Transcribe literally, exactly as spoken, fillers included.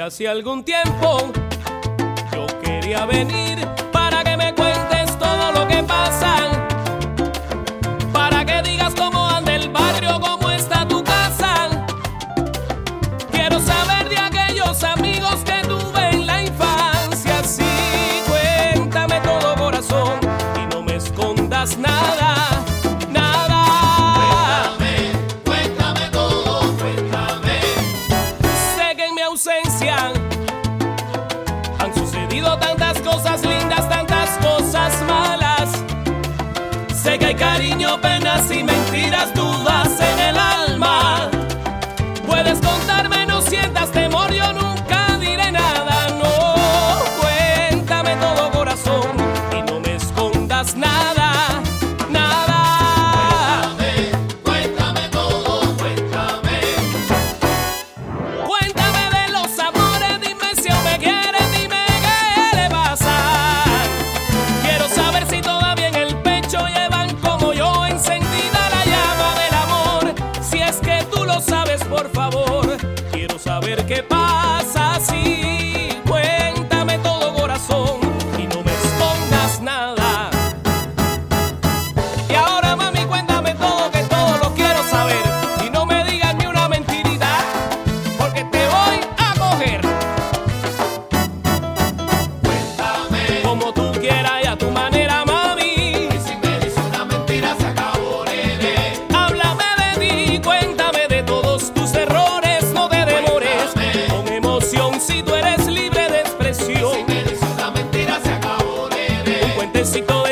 hace algún tiempo yo quería venir para que me cuentes todo lo que pasa, para que digas cómo anda el barrio, cómo está tu casa. Quiero saber de aquellos amigos que tuve en la infancia. Sí, cuéntame todo, corazón, y no me escondas nada. Han sucedido tantas cosas lindas, tantas cosas malas. Sé que hay cariño, penas y mentiras, dudas en el alma. Puedes contarme, no sientas temor, yo nunca diré nada. No, cuéntame todo, corazón, y no me escondas nada. Por favor, quiero saber qué pasa. Sí, cuéntame todo, corazón, y no me escondas nada. Y ahora, mami, cuéntame todo, que todo lo quiero saber. Y no me digas ni una mentirita, porque te voy a coger. Cuéntame como tú quieras y a tu manera, mami. Y si me dices una mentira, se acabó, nene. Háblame de ti, cuéntame de todos tus errores, no te demores. Con emoción, si tú eres libre de expresión. Si me dices una mentira, se acabó, nene. Un cuentecito